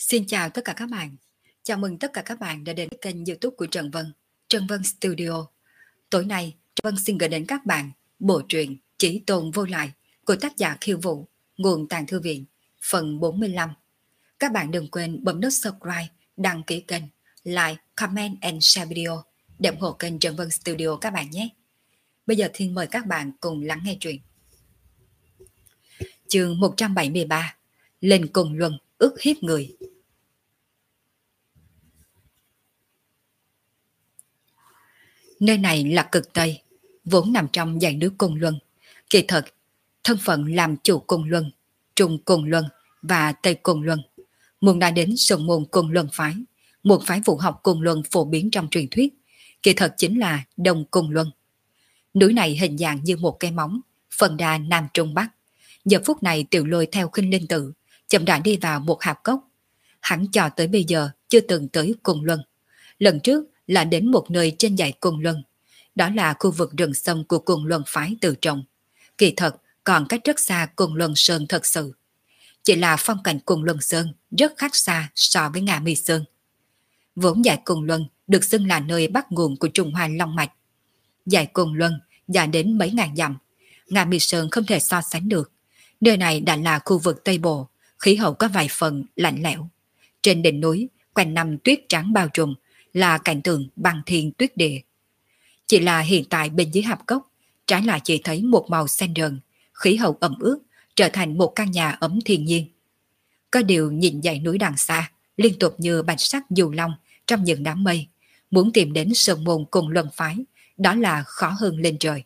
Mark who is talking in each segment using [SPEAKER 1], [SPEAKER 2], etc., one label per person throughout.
[SPEAKER 1] Xin chào tất cả các bạn. Chào mừng tất cả các bạn đã đến kênh YouTube của Trần Vân, Trần Vân Studio. Tối nay, Trần Vân xin gửi đến các bạn bộ truyện Chỉ Tồn Vô Lại của tác giả Khiêu Vũ, nguồn Tàng Thư Viện, phần 45. Các bạn đừng quên bấm nút subscribe, đăng ký kênh, like, comment and share video để ủng hộ kênh Trần Vân Studio các bạn nhé. Bây giờ thì mời các bạn cùng lắng nghe truyện. Chương 173: Lên Cùng Luân ức hiếp người. Nơi này là cực Tây, vốn nằm trong dãy núi Côn Luân. Kỳ thật, thân phận làm chủ Côn Luân, Trung Côn Luân và Tây Côn Luân. Muốn đã đến sơn môn Côn Luân phái, một phái vũ học Côn Luân phổ biến trong truyền thuyết. Kỳ thật chính là Đông Côn Luân. Núi này hình dạng như một cái móng, phần đa Nam Trung Bắc. Giờ phút này Tiểu Lôi theo Khinh Linh Tự, chậm rãi đi vào một hạp cốc. Hắn cho tới bây giờ chưa từng tới Côn Luân. Lần trước là đến một nơi trên dãy Côn Luân. Đó là khu vực rừng sông của Côn Luân phái tự trọng. Kỳ thật còn cách rất xa Côn Luân Sơn thật sự. Chỉ là phong cảnh Côn Luân Sơn rất khác xa so với Nga Mi Sơn. Vốn dãy Côn Luân được xưng là nơi bắt nguồn của Trung Hoa Long Mạch. Dãy Côn Luân dài đến mấy ngàn dặm. Nga Mi Sơn không thể so sánh được. Nơi này đã là khu vực Tây Bộ, khí hậu có vài phần lạnh lẽo. Trên đỉnh núi, quanh năm tuyết trắng bao trùm, là cảnh tượng băng thiên tuyết địa. Chỉ là hiện tại bên dưới hạp cốc, trái lại chỉ thấy một màu xanh rờn, khí hậu ẩm ướt, trở thành một căn nhà ấm thiên nhiên. Có điều nhìn dãy núi đằng xa, liên tục như bạch sắc dù long trong những đám mây, muốn tìm đến sơn môn cùng luân phái, đó là khó hơn lên trời.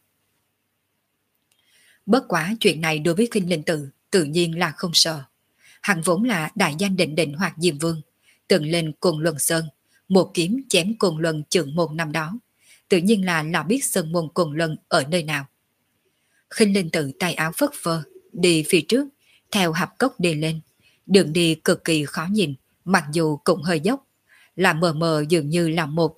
[SPEAKER 1] Bất quá chuyện này đối với Khinh Linh Tự tự nhiên là không sợ. Hắn vốn là đại danh định định Hoạt Diêm Vương, từng lên Côn Luân Sơn, một kiếm chém Côn Luân Trưởng Môn năm đó, tự nhiên là lão biết sơn môn Côn Luân ở nơi nào. Khinh Linh Tự tay áo phất phơ, đi phía trước, theo hạp cốc đi lên. Đường đi cực kỳ khó nhìn, mặc dù cũng hơi dốc, là mờ mờ dường như là một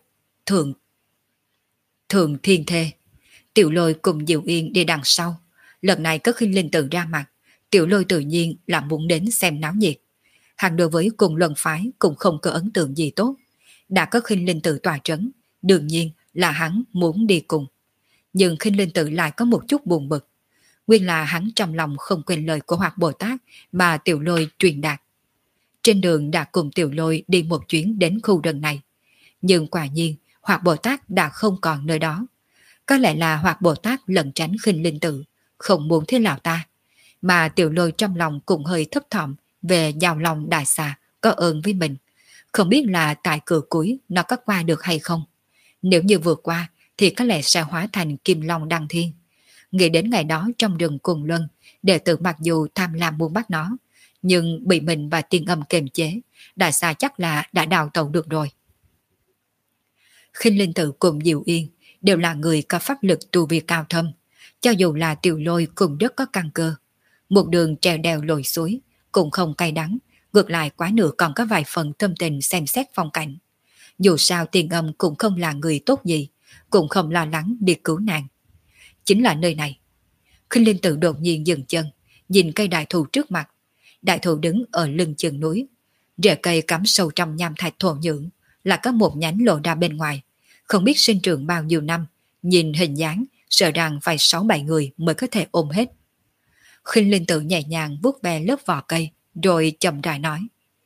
[SPEAKER 1] thượng thiên thê. Tiểu Lôi cùng Diệu Yên đi đằng sau. Lần này có Khinh Linh Tự ra mặt, Tiểu Lôi tự nhiên là muốn đến xem náo nhiệt. Hắn đối với Côn Luân phái cũng không có ấn tượng gì tốt. Đã có Khinh Linh Tự tòa trấn, đương nhiên là hắn muốn đi cùng. Nhưng Khinh Linh Tự lại có một chút buồn bực. Nguyên là hắn trong lòng không quên lời của Hoạt Bồ Tát mà Tiểu Lôi truyền đạt. Trên đường đã cùng Tiểu Lôi đi một chuyến đến khu rừng này. Nhưng quả nhiên Hoạt Bồ Tát đã không còn nơi đó. Có lẽ là Hoạt Bồ Tát lẩn tránh Khinh Linh Tự, không muốn thế nào ta. Mà Tiểu Lôi trong lòng cũng hơi thấp thỏm về giao lòng đại xà có ơn với mình. Không biết là tại cửa cuối nó có qua được hay không. Nếu như vượt qua thì có lẽ sẽ hóa thành Kim Long Đăng Thiên. Nghĩ đến ngày đó trong rừng Cùng Luân, đệ tử mặc dù tham lam muốn bắt nó, nhưng bị mình và Tiên Âm kiềm chế, đại xà chắc là đã đào tẩu được rồi. Khinh Linh Tự cùng Diệu Yên đều là người có pháp lực tu vi cao thâm, cho dù là Tiểu Lôi cũng rất có căn cơ. Một đường trèo đèo lội suối cũng không cay đắng, ngược lại quá nửa còn có vài phần tâm tình xem xét phong cảnh. Dù sao Tiên Âm cũng không là người tốt gì, cũng không lo lắng đi cứu nàng. Chính là nơi này. Khinh Linh Tự đột nhiên dừng chân, nhìn cây đại thụ trước mặt. Đại thụ đứng ở lưng chừng núi, rễ cây cắm sâu trong nham thạch thổ nhưỡng, là có một nhánh lộ ra bên ngoài. Không biết sinh trưởng bao nhiêu năm, nhìn hình dáng sợ rằng phải 6-7 người mới có thể ôm hết. Khinh Linh Tự nhẹ nhàng vuốt ve lớp vỏ cây, rồi chậm rãi nói: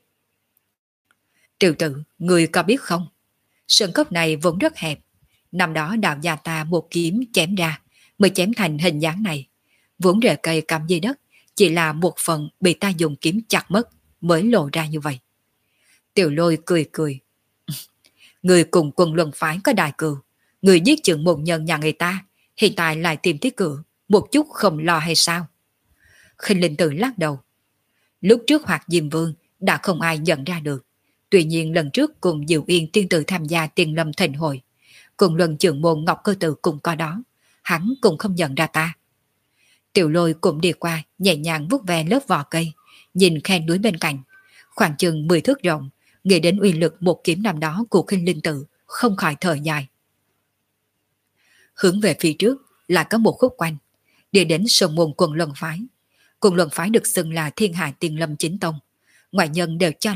[SPEAKER 1] Tiểu Tự, người có biết không? Sơn cốc này vốn rất hẹp. Năm đó đạo gia ta một kiếm chém ra, mới chém thành hình dáng này. Vốn rễ cây cắm dưới đất, chỉ là một phần bị ta dùng kiếm chặt mất, mới lộ ra như vậy. Tiểu Lôi cười cười. Người cùng Quân Luân phái có đại cừu, người giết trưởng môn nhân nhà người ta, hiện tại lại tìm tới cửa, một chút không lo hay sao? Khinh Linh Tự lắc đầu. Lúc trước Hoạt Diêm Vương đã không ai nhận ra được. Tuy nhiên lần trước cùng Diệu Yên tiên tử tham gia Tiền Lâm Thịnh hội, cùng lần trưởng môn Ngọc Cơ Tự cùng có đó, hắn cũng không nhận ra ta. Tiểu Lôi cũng đi qua, nhẹ nhàng vuốt ve lớp vỏ cây, nhìn khe núi bên cạnh, khoảng chừng 10 thước rộng, nghĩ đến uy lực một kiếm năm đó của Khinh Linh Tự, không khỏi thở dài. Hướng về phía trước là có một khúc quanh, đi đến sơn môn Quần Luân phái. Quần Luân phái được xưng là Thiên Hạ Tiền Lâm chính tông, ngoại nhân đều cho là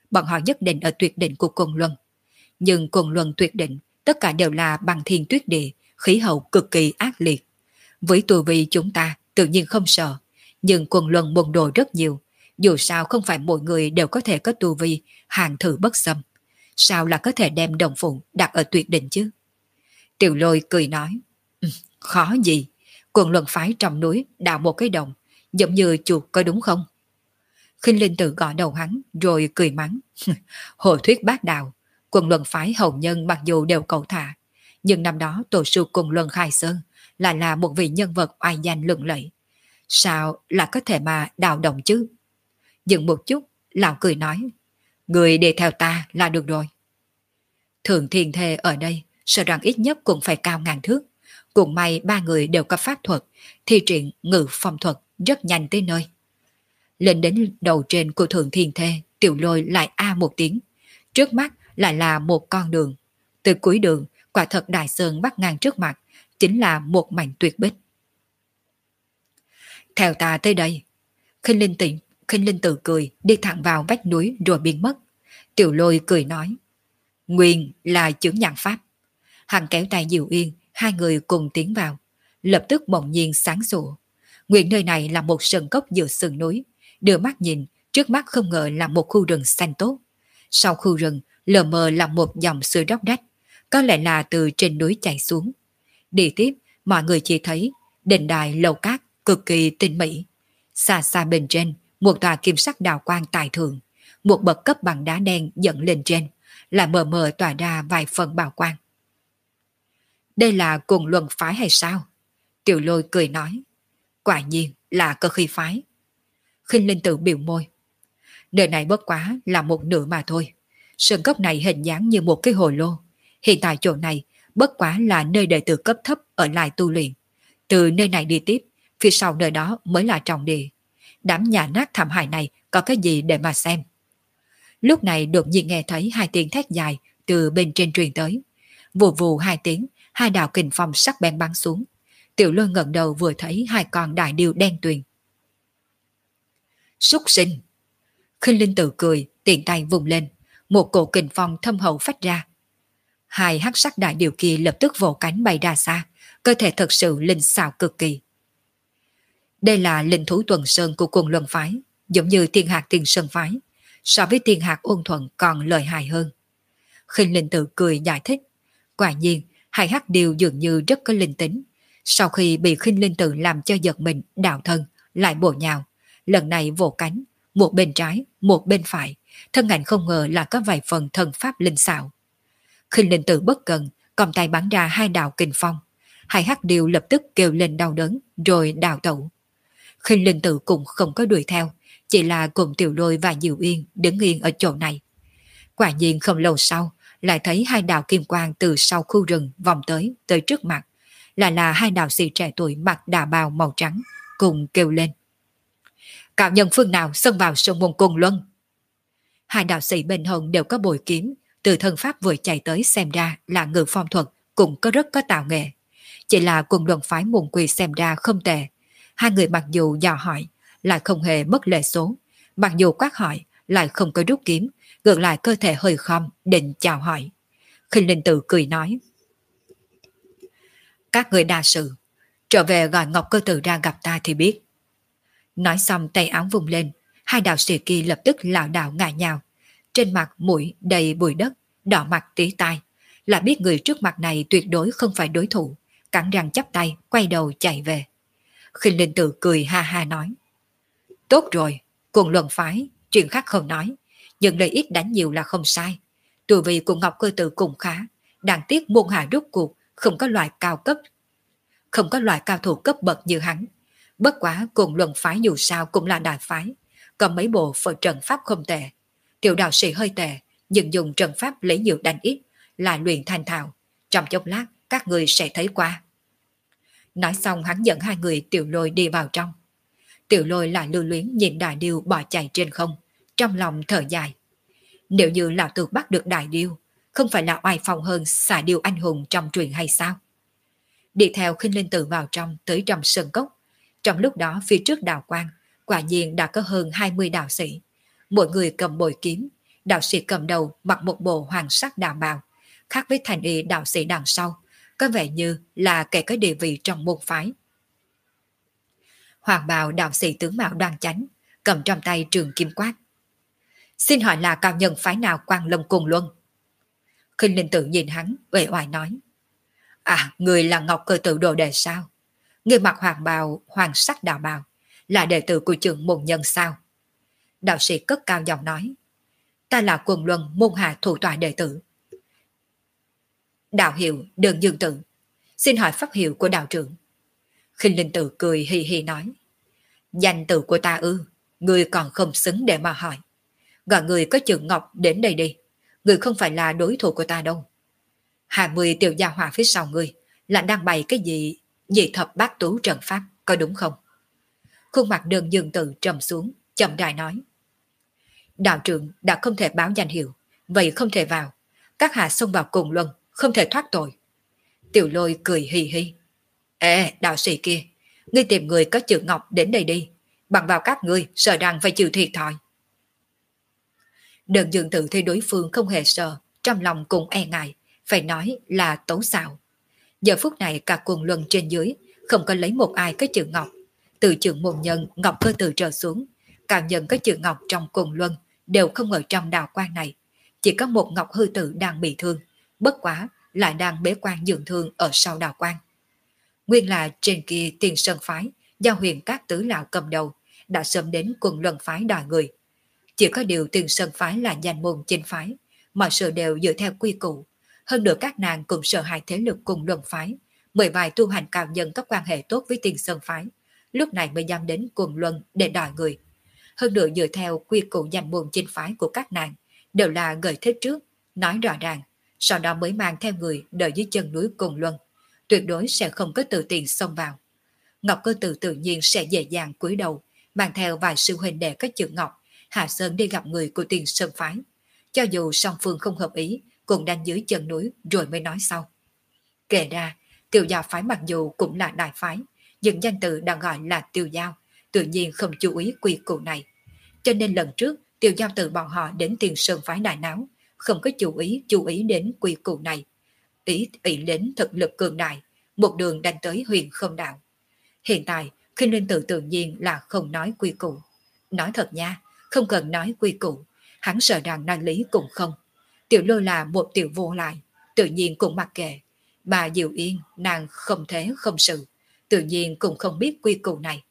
[SPEAKER 1] bọn họ nhất định ở tuyệt đỉnh của Côn Luân. Nhưng Côn Luân tuyệt đỉnh, tất cả đều là băng thiên tuyết địa, khí hậu cực kỳ ác liệt. Với tu vi chúng ta tự nhiên không sợ, nhưng Côn Luân môn đồ rất nhiều, dù sao không phải mỗi người đều có thể có tu vi hàng thử bất xâm. Sao là có thể đem đồng phụ đặt ở tuyệt đỉnh chứ? Tiểu Lôi cười nói, khó gì, Côn Luân phái trong núi đào một cái đồng, giống như chuột có đúng không? Khinh Linh tự gõ đầu hắn rồi cười mắng, hồ thuyết bác đạo, Côn Luân phái hậu nhân mặc dù đều cầu thả, nhưng năm đó tổ sư Côn Luân khai sơn lại là một vị nhân vật oai danh lừng lẫy. Sao là có thể mà đào động chứ? Dừng một chút, lão cười nói, người đi theo ta là được rồi. Thượng Thiên Thê ở đây, sợ rằng ít nhất cũng phải cao ngàn thước. Cũng may ba người đều có pháp thuật, thi triển ngự phong thuật rất nhanh tới nơi. Lên đến đầu trên của Thượng Thiên Thê, Tiểu Lôi lại a một tiếng. Trước mắt lại là một con đường. Từ cuối đường, quả thật đại sơn bắt ngang trước mặt, chính là một mảnh tuyệt bích. Theo ta tới đây. Khinh Linh tự cười, đi thẳng vào vách núi rồi biến mất. Tiểu Lôi cười nói, nguyên là chướng nhãn pháp. Hắn kéo tay Diệu Yên, hai người cùng tiến vào. Lập tức bỗng nhiên sáng sủa. Nguyên nơi này là một sân cốc giữa sườn núi. Đưa mắt nhìn, trước mắt không ngờ là một khu rừng xanh tốt. Sau khu rừng, lờ mờ là một dòng suối róc rách, có lẽ là từ trên núi chảy xuống. Đi tiếp, mọi người chỉ thấy đền đài lầu cát cực kỳ tinh mỹ. Xa xa bên trên, một tòa kim sắc đào quang tài thượng, một bậc cấp bằng đá đen dẫn lên trên, là mờ mờ tỏa ra vài phần bảo quang. Đây là cùng luân phái hay sao? Tiểu Lôi cười nói, quả nhiên là cơ khí phái. Khinh Linh tự biểu môi, nơi này bất quá là một nửa mà thôi. Sơn cốc này hình dáng như một cái hồ lô. Hiện tại chỗ này bất quá là nơi đệ tử cấp thấp ở lại tu luyện. Từ nơi này đi tiếp, phía sau nơi đó mới là trọng địa. Đám nhà nát thảm hại này có cái gì để mà xem? Lúc này đột nhiên nghe thấy hai tiếng thét dài từ bên trên truyền tới. Vù vù hai tiếng, hai đạo kình phong sắc bén bắn xuống. Tiểu Lôi ngẩng đầu vừa thấy hai con đại điêu đen tuyền. Súc sinh! Khinh Linh tự cười, tiện tay vùng lên, một cổ kình phong thâm hậu phát ra. Hai hắc sắc đại điểu kia lập tức vỗ cánh bay ra xa, cơ thể thật sự linh xảo cực kỳ. Đây là linh thú tuần sơn của Côn Luân phái, giống như Thiên Hạc Tiền Sơn phái, so với Thiên Hạc Ôn Thuận còn lợi hại hơn. Khinh Linh tự cười giải thích, quả nhiên hai hắc điểu dường như rất có linh tính. Sau khi bị Khinh Linh tự làm cho giật mình đạo thân, lại bổ nhào, lần này vỗ cánh, một bên trái, một bên phải, thân ảnh không ngờ là có vài phần thần pháp linh xảo. Khinh Linh tự bất cần, cầm tay bắn ra hai đạo kình phong. Hai hắc điểu lập tức kêu lên đau đớn, rồi đào tẩu. Khinh Linh tự cũng không có đuổi theo, chỉ là cùng Tiểu Lôi và Diệu Yên đứng yên ở chỗ này. Quả nhiên không lâu sau, lại thấy hai đạo kim quang từ sau khu rừng vòng tới trước mặt. Là hai đạo sĩ trẻ tuổi mặc đà bào màu trắng, cùng kêu lên. Cao nhân phương nào xông vào sông môn Côn Luân? Hai đạo sĩ bên hông đều có bội kiếm, từ thân pháp vừa chạy tới xem ra là ngự phong thuật, cũng có rất có tạo nghệ. Chỉ là cùng đoàn phái môn quỳ xem ra không tệ. Hai người mặc dù dò hỏi, lại không hề mất lệ số. Mặc dù quát hỏi, lại không có rút kiếm, ngược lại cơ thể hơi khom, định chào hỏi. Khinh Linh tự cười nói. Các người đa sự, trở về gọi Ngọc Cơ Tử ra gặp ta thì biết. Nói xong tay áo vùng lên, hai đạo sĩ kia lập tức lảo đảo ngã nhào. Trên mặt mũi đầy bụi đất, đỏ mặt tí tai, là biết người trước mặt này tuyệt đối không phải đối thủ, cắn răng chắp tay, quay đầu chạy về. Khinh Linh tự cười ha ha nói. Tốt rồi, cùng luận phái, chuyện khác không nói, nhưng lời ít đánh nhiều là không sai. Tùy vì cùng Ngọc Cơ Tử cũng khá, đáng tiếc môn hạ rút cuộc, không có loại cao thủ cấp bậc như hắn. Bất quá cùng luận phái dù sao cũng là đại phái, có mấy bộ phận trận pháp không tệ. Tiểu đạo sĩ hơi tệ, nhưng dùng trận pháp lấy nhiều đánh ít, là luyện thành thạo. Trong chốc lát, các người sẽ thấy qua. Nói xong hắn dẫn hai người Tiểu Lôi đi vào trong. Tiểu Lôi lại lưu luyến nhìn đại điêu bỏ chạy trên không, trong lòng thở dài. Nếu như lão tử bắt được đại điêu, không phải là oai phong hơn xà điêu anh hùng trong truyền hay sao? Đi theo Khinh Linh tự vào trong tới trong sân cốc. Trong lúc đó phía trước đào quang, quả nhiên đã có hơn 20 đạo sĩ. Mỗi người cầm bội kiếm, Đạo sĩ cầm đầu mặc một bộ hoàng sắc đạo bào, khác với thành y đạo sĩ đằng sau, có vẻ như là kẻ có địa vị trong môn phái. Hoàng bào đạo sĩ tướng mạo đoan chánh, cầm trong tay trường kim quát. Xin hỏi là cao nhân phái nào Quang Lâm Cùng Luân? Khinh Linh Tử nhìn hắn, uể oải nói. À, người là Ngọc Cơ Tự đồ đệ sao? Người mặc hoàng bào, hoàng sắc đạo bào, là đệ tử của trưởng môn nhân sao? Đạo sĩ cất cao giọng nói. Ta là Quần Luân môn hạ thủ tọa đệ tử. Đạo hiệu Đơn Dương Tử, xin hỏi pháp hiệu của đạo trưởng. Khinh Linh Tử cười hì hì nói. Danh tự của ta ư, người còn không xứng để mà hỏi. Gọi người có chữ Ngọc đến đây đi, người không phải là đối thủ của ta đâu. 20 tiểu gia hỏa phía sau người là đang bày cái gì dị thập bát tú trận pháp, có đúng không? Khuôn mặt Đơn Dương Tử trầm xuống, chậm rãi nói. Đạo trưởng đã không thể báo danh hiệu, vậy không thể vào. Các hạ xông vào cùng luân, không thể thoát tội. Tiểu Lôi cười hì hì. Ê, đạo sĩ kia, ngươi tìm người có chữ Ngọc đến đây đi, bằng vào các ngươi sợ rằng phải chịu thiệt thòi. Đơn Dương Tử thấy đối phương không hề sợ, trong lòng cũng e ngại, phải nói là tấu xạo. Giờ phút này cả quần luân trên dưới không có lấy một ai có chữ Ngọc, từ trưởng môn nhân Ngọc Cơ Tự trở xuống, cao nhân có chữ Ngọc trong quần luân đều không ở trong đạo quan này, chỉ có một Ngọc Hư Tử đang bị thương, bất quá lại đang bế quan dưỡng thương ở sau đạo quan. Nguyên là trên kia Tiền Sơn phái do Huyền Các tứ lão cầm đầu đã sớm đến quần luân phái đòi người. Chỉ có điều Tiền Sơn phái là danh môn chính phái, mọi sự đều dựa theo quy củ. Hơn nữa các nàng cũng sợ hai thế lực cùng luân phái, mười vài tu hành cao nhân có quan hệ tốt với Tiền Sơn phái, lúc này mới dám đến quần luân để đòi người. Hơn nữa dựa theo quy củ danh môn chính phái của các nàng, đều là gợi thế trước, nói rõ ràng, sau đó mới mang theo người đợi dưới chân núi cùng luân, tuyệt đối sẽ không có tự tiện xông vào. Ngọc Cơ Tự tự nhiên sẽ dễ dàng cúi đầu, mang theo vài sư huynh đệ có chữ Ngọc, hạ sơn đi gặp người của Tiền Sơn phái. Cho dù song phương không hợp ý, cũng đánh dưới chân núi rồi mới nói sau. Kể ra, Tiêu Giao phái mặc dù cũng là đại phái, nhưng danh tự đang gọi là Tiêu Giao, tự nhiên không chú ý quy củ này. Cho nên lần trước, Tiêu Giao từ bọn họ đến Tiền Sơn phái đại náo, không có chú ý đến quy củ này. Ý đến thực lực cường đại, một đường đánh tới Huyền Không Đạo. Hiện tại, Khinh Linh Tử tự nhiên là không nói quy củ. Nói thật nha, không cần nói quy củ, hắn sợ rằng nói lý cũng không. Tiểu Lôi là một tiểu vô lại, tự nhiên cũng mặc kệ. Bà Diệu Yên, nàng không thế không sự, tự nhiên cũng không biết quy củ này.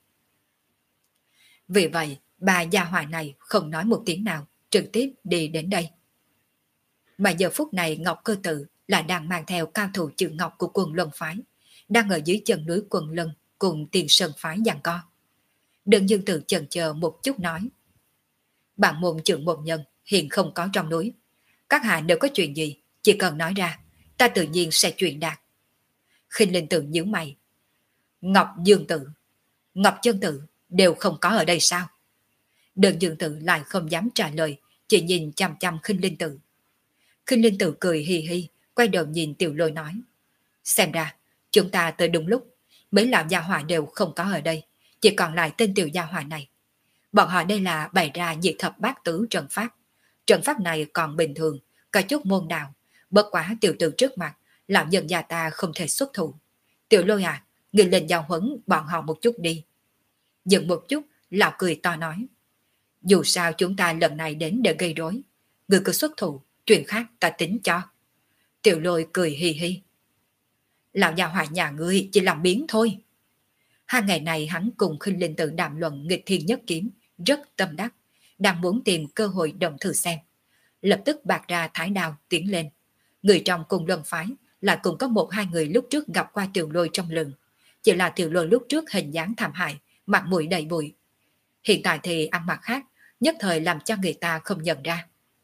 [SPEAKER 1] Vì vậy, bà gia hỏa này không nói một tiếng nào, trực tiếp đi đến đây. Mà giờ phút này Ngọc Cơ Tự là đang mang theo cao thủ chữ Ngọc của Quần Luân phái, đang ở dưới chân núi Quần Luân cùng Tiền Sơn phái giằng co. Đơn Dương Tử chần chờ một chút nói. Bản môn trưởng môn nhân hiện không có trong núi. Các hạ nếu có chuyện gì, chỉ cần nói ra, ta tự nhiên sẽ truyền đạt. Khinh Linh Tử nhíu mày. Ngọc Dương Tử, Ngọc Chân Tử đều không có ở đây sao? Đơn Dương Tử lại không dám trả lời, chỉ nhìn chăm chăm Khinh Linh Tử. Khinh Linh Tử cười hì hì, quay đầu nhìn Tiểu Lôi nói. Xem ra, chúng ta tới đúng lúc, mấy lão gia hỏa đều không có ở đây, chỉ còn lại tên tiểu gia hỏa này. Bọn họ đây là bày ra diệt thập bát tứ trận pháp. Trận pháp này còn bình thường, có chút môn đạo, bất quá tiểu tử trước mặt, lão nhân gia ta không thể xuất thủ. Tiểu Lôi à, người lên giao huấn bọn họ một chút đi. Dừng một chút, lão cười to nói. Dù sao chúng ta lần này đến để gây rối, người cứ xuất thủ, chuyện khác ta tính cho. Tiểu Lôi cười hì hì. Lão nhà hỏa nhà ngươi chỉ làm biến thôi. Hai ngày này hắn cùng Khinh Linh Tử đàm luận nghịch thiên nhất kiếm, rất tâm đắc, đang muốn tìm cơ hội động thử xem. Lập tức bạc ra thái đao tiến lên. Người trong cùng luân phái lại cũng có một hai người lúc trước gặp qua Tiểu Lôi trong lừng. Chỉ là Tiểu Lôi lúc trước hình dáng thảm hại, mặt mũi đầy bụi. Hiện tại thì ăn mặc khác, nhất thời làm cho người ta không nhận ra.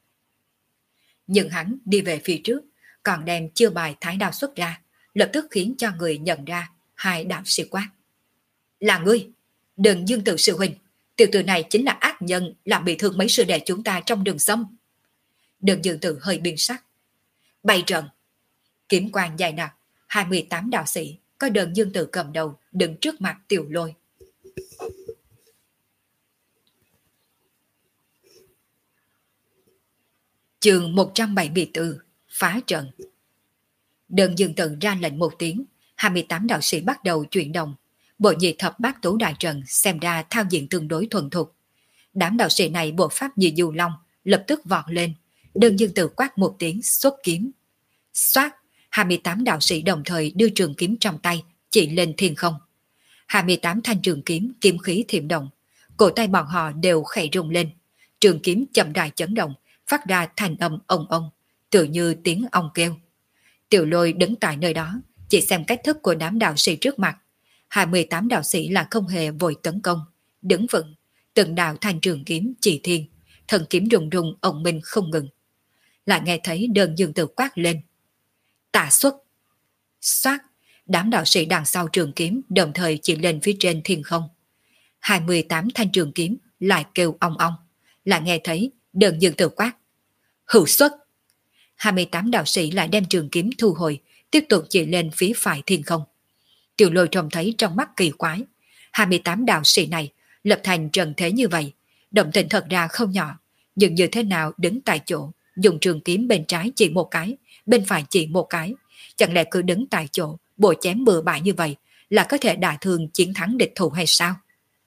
[SPEAKER 1] Nhưng hắn đi về phía trước, còn đem chiêu bài thái đao xuất ra, lập tức khiến cho người nhận ra hai đạo sĩ quát. Là ngươi, Đừng Dương Tử sư huynh, tiểu tử này chính là ác nhân làm bị thương mấy sư đệ chúng ta trong đường xâm. Đừng Dương Tử hơi biến sắc. Bày trận, kiếm quang dài đặc, 28 đạo sĩ, có Đừng Dương Tử cầm đầu đứng trước mặt Tiểu Lôi. Chương 174 Phá trận. Đơn Dương Tự ra lệnh một tiếng, 28 đạo sĩ bắt đầu chuyển động. Bộ nhị thập bát tố đại trận xem ra thao diện tương đối thuần thục. Đám đạo sĩ này bộ pháp như du long, lập tức vọt lên. Đơn Dương Tự quát một tiếng xuất kiếm. Xoát, 28 đạo sĩ đồng thời đưa trường kiếm trong tay, chỉ lên thiên không. 28 thanh trường kiếm, kiếm khí thiểm động. Cổ tay bọn họ đều khẽ rung lên. Trường kiếm chậm rãi chấn động, phát ra thành âm ông ông, tự như tiếng ong kêu. Tiểu Lôi đứng tại nơi đó, chỉ xem cách thức của đám đạo sĩ trước mặt. 28 đạo sĩ là không hề vội tấn công, đứng vững, từng đạo thanh trường kiếm chỉ thiên, thần kiếm rung rung ông minh không ngừng. Lại nghe thấy Đơn Dương Tự quát lên. Tả xuất. Xoát, đám đạo sĩ đằng sau trường kiếm đồng thời chỉ lên phía trên thiên không. 28 thanh trường kiếm lại kêu ong ong, lại nghe thấy Đơn Dương Tự quát. Hữu xuất. 28 đạo sĩ lại đem trường kiếm thu hồi, tiếp tục chỉ lên phía phải thiên không. Tiểu Lôi trông thấy trong mắt kỳ quái. 28 đạo sĩ này lập thành trận thế như vậy, động tĩnh thật ra không nhỏ, nhưng như thế nào đứng tại chỗ, dùng trường kiếm bên trái chỉ một cái, bên phải chỉ một cái, chẳng lẽ cứ đứng tại chỗ, bộ chém bừa bãi như vậy là có thể đả thương chiến thắng địch thủ hay sao?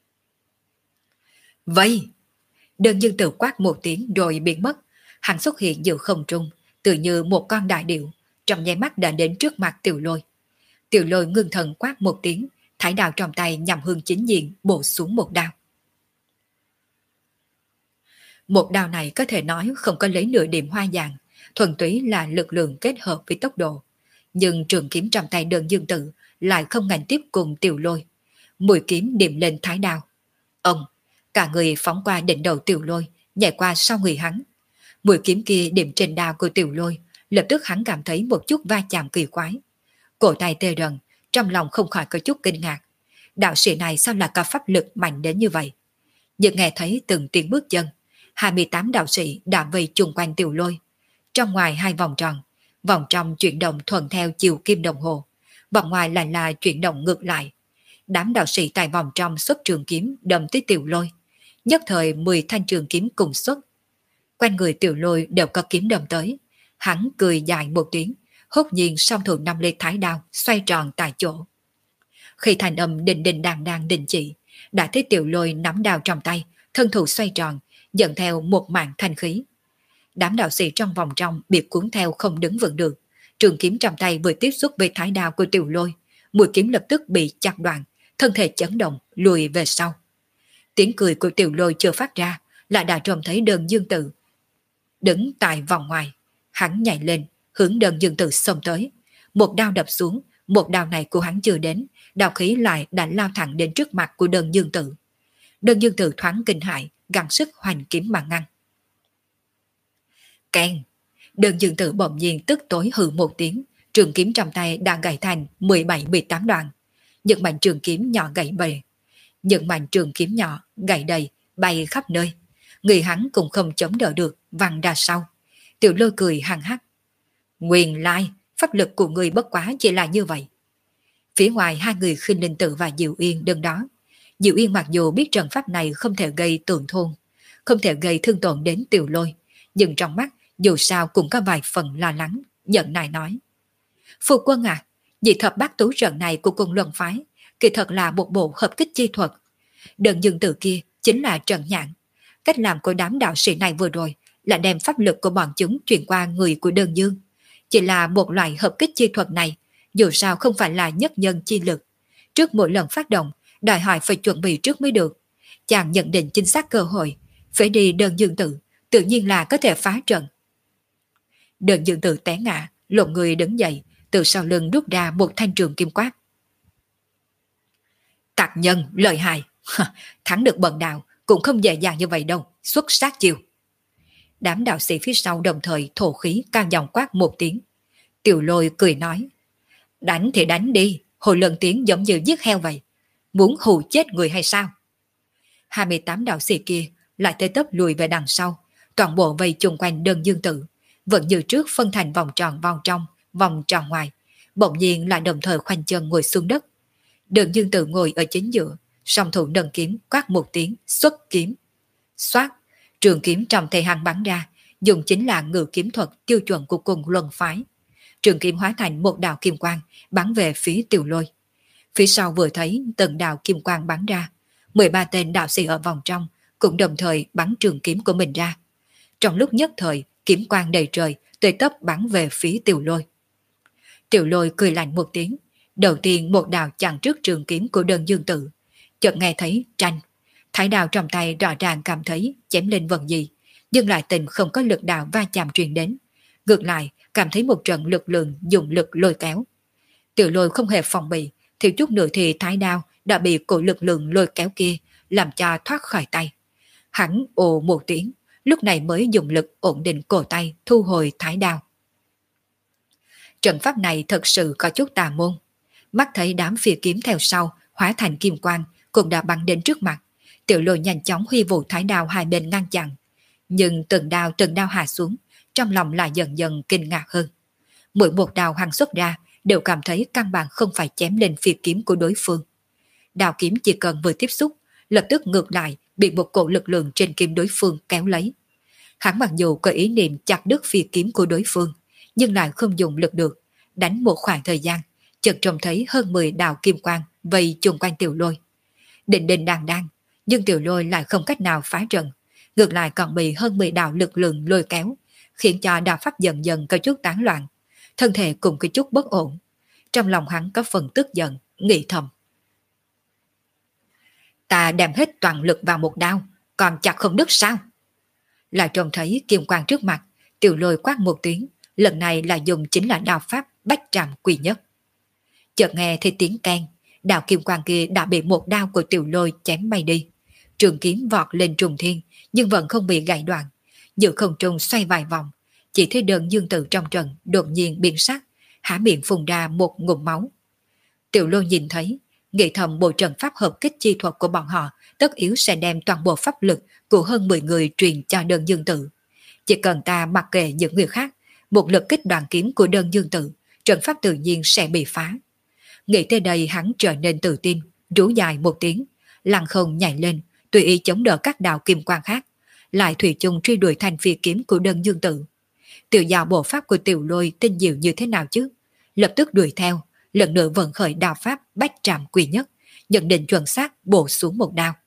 [SPEAKER 1] Vậy, Đơn Dương Tự quát một tiếng rồi biến mất, hắn xuất hiện giữa không trung, tự như một con đại điểu, trong nháy mắt đã đến trước mặt Tiểu Lôi. Tiểu Lôi ngưng thần quát một tiếng, thái đao trong tay nhằm hướng chính diện bổ xuống một đao. Một đao này có thể nói không có lấy nửa điểm hoa vàng, thuần túy là lực lượng kết hợp với tốc độ. Nhưng trường kiếm trong tay Đơn Dương Tự lại không ngành tiếp cùng Tiểu Lôi. Mũi kiếm điểm lên thái đao. Ông, cả người phóng qua đỉnh đầu Tiểu Lôi, nhảy qua sau người hắn. Mũi kiếm kia điểm trên đao của Tiểu Lôi, lập tức hắn cảm thấy một chút va chạm kỳ quái. Cổ tay tê rần, trong lòng không khỏi có chút kinh ngạc. Đạo sĩ này sao là có pháp lực mạnh đến như vậy? Nhưng nghe thấy từng tiếng bước chân, 28 đạo sĩ đã vây chung quanh Tiểu Lôi. Trong ngoài hai vòng trong chuyển động thuận theo chiều kim đồng hồ, vòng ngoài lại là chuyển động ngược lại. Đám đạo sĩ tại vòng trong xuất trường kiếm đâm tới Tiểu Lôi. Nhất thời 10 thanh trường kiếm cùng xuất. Quanh người Tiểu Lôi đều có kiếm đâm tới. Hắn cười dài một tiếng, hốt nhiên song thủ nắm lấy thái đao, xoay tròn tại chỗ. Khi thành âm đình đình đang đình chỉ, đã thấy Tiểu Lôi nắm đao trong tay, thân thủ xoay tròn, dẫn theo một mảng thanh khí. Đám đạo sĩ trong vòng trong bị cuốn theo không đứng vững được. Trường kiếm trong tay vừa tiếp xúc với thái đao của Tiểu Lôi, mũi kiếm lập tức bị chặt đoạn, thân thể chấn động, lùi về sau. Tiếng cười của Tiểu Lôi chưa phát ra, lại đã trông thấy Đơn Dương Tự đứng tại vòng ngoài. Hắn nhảy lên, hướng Đơn Dương Tự xông tới. Một đao đập xuống, một đao này của hắn chưa đến, đao khí lại đã lao thẳng đến trước mặt của Đơn Dương Tự. Đơn Dương Tự thoáng kinh hãi, gắng sức hoành kiếm mà ngăn. Keng! Đơn Dương Tự bỗng nhiên tức tối hừ một tiếng, trường kiếm trong tay đã gãy thành 17-18 đoạn. Những mảnh trường kiếm nhỏ gãy bề. Những mảnh trường kiếm nhỏ gãy đầy, bay khắp nơi. Người hắn cũng không chống đỡ được, văng ra sau. Tiểu Lôi cười hằng hắc. Nguyên lai, pháp lực của người bất quá chỉ là như vậy. Phía ngoài hai người Khinh Linh Tự và Diệu Yên đứng đó. Diệu Yên mặc dù biết trận pháp này không thể gây tổn thương, không thể gây thương tổn đến Tiểu Lôi, nhưng trong mắt dù sao cũng có vài phần lo lắng, giận này nói. Phu quân à, nhị thập bát tú trận này của Quân Luân Phái, kỳ thật là một bộ hợp kích chi thuật. Đơn Dương Tự kia chính là trận nhãn. Cách làm của đám đạo sĩ này vừa rồi là đem pháp lực của bọn chúng truyền qua người của Đơn Dương. Chỉ là một loại hợp kích chi thuật này, dù sao không phải là nhất nhân chi lực. Trước mỗi lần phát động, đòi hỏi phải chuẩn bị trước mới được. Chàng nhận định chính xác cơ hội, phải đi Đơn Dương Tự, tự nhiên là có thể phá trận. Đơn Dương Tự té ngã, lộn người đứng dậy, từ sau lưng rút ra một thanh trường kim quát. Tặc nhân, lợi hại, thắng được bần đạo cũng không dễ dàng như vậy đâu, xuất sát chiêu. Đám đạo sĩ phía sau đồng thời thổ khí cao giọng quát một tiếng. Tiểu Lôi cười nói. Đánh thì đánh đi, hồi lần tiếng giống như giết heo vậy. Muốn hù chết người hay sao? 28 đạo sĩ kia lại tới tấp lùi về đằng sau, toàn bộ vây chung quanh Đơn Dương Tự, vẫn như trước phân thành vòng tròn vào trong, vòng tròn ngoài, bỗng nhiên lại đồng thời khoanh chân ngồi xuống đất. Đơn Dương Tự ngồi ở chính giữa, song thủ nâng kiếm quát một tiếng, xuất kiếm. Xoát, trường kiếm trong tay hắn bắn ra, dùng chính là ngự kiếm thuật tiêu chuẩn của cùng luân phái. Trường kiếm hóa thành một đạo kim quang, bắn về phía Tiểu Lôi. Phía sau vừa thấy từng đạo kim quang bắn ra, 13 tên đạo sĩ ở vòng trong cũng đồng thời bắn trường kiếm của mình ra. Trong lúc nhất thời, kiếm quang đầy trời, tươi tấp bắn về phía Tiểu Lôi. Tiểu Lôi cười lạnh một tiếng, đầu tiên một đạo chặn trước trường kiếm của Đơn Dương Tử. Chợt nghe thấy tranh, thái đao trong tay rõ ràng cảm thấy chém lên vần gì, nhưng lại tình không có lực đạo va chạm truyền đến. Ngược lại, cảm thấy một trận lực lượng dùng lực lôi kéo. Tiểu Lôi không hề phòng bị, thiếu chút nữa thì thái đao đã bị cổ lực lượng lôi kéo kia làm cho thoát khỏi tay. Hắn ồ một tiếng, lúc này mới dùng lực ổn định cổ tay thu hồi thái đao. Trận pháp này thật sự có chút tà môn. Mắt thấy đám phi kiếm theo sau hóa thành kim quang cũng đã bắn đến trước mặt. Tiểu Lôi nhanh chóng huy vũ thái đao hai bên ngăn chặn. Nhưng từng đao hạ xuống, trong lòng lại dần dần kinh ngạc hơn. Mỗi một đao hắn xuất ra đều cảm thấy căn bản không phải chém lên phi kiếm của đối phương. Đao kiếm chỉ cần vừa tiếp xúc, lập tức ngược lại bị một cổ lực lượng trên kiếm đối phương kéo lấy. Hắn mặc dù có ý niệm chặt đứt phi kiếm của đối phương, nhưng lại không dùng lực được. Đánh một khoảng thời gian, chợt trông thấy hơn 10 đạo kim quang vây chung quanh Tiểu Lôi. Định định đang, nhưng Tiểu Lôi lại không cách nào phá trận, ngược lại còn bị hơn 10 đạo lực lượng lôi kéo, khiến cho đạo pháp dần dần có chút tán loạn, thân thể cũng có chút bất ổn. Trong lòng hắn có phần tức giận, nghĩ thầm: ta đem hết toàn lực vào một đao, còn chặt không đứt sao? Lại trông thấy kim quang trước mặt, Tiểu Lôi quát một tiếng, lần này là dùng chính là đao pháp bách trảm quy nhất. Chợt nghe thấy tiếng keng, đạo kim quang kia đã bị một đao của Tiểu Lôi chém bay đi. Trường kiếm vọt lên trùng thiên, nhưng vẫn không bị gãy đoạn, giữa không trung xoay vài vòng. Chỉ thấy Đơn Dương Tử trong trận đột nhiên biến sắc, há miệng phun ra một ngụm máu. Tiểu Lôi nhìn thấy, nghĩ thầm bộ trận pháp hợp kích chi thuật của bọn họ tất yếu sẽ đem toàn bộ pháp lực của hơn 10 người truyền cho Đơn Dương Tử. Chỉ cần ta mặc kệ những người khác, một lực kích đoàn kiếm của Đơn Dương Tử, trận pháp tự nhiên sẽ bị phá. Nghĩ tới đây hắn trở nên tự tin, rú dài một tiếng, lăng không nhảy lên, tùy ý chống đỡ các đạo kim quang khác, lại thủy chung truy đuổi thành phi kiếm của Đơn Dương Tử. Tiểu giao bộ pháp của Tiểu Lôi tinh diệu như thế nào chứ? Lập tức đuổi theo, lần nữa vận khởi đao pháp bách trảm quy nhất, nhận định chuẩn xác bổ xuống một đao.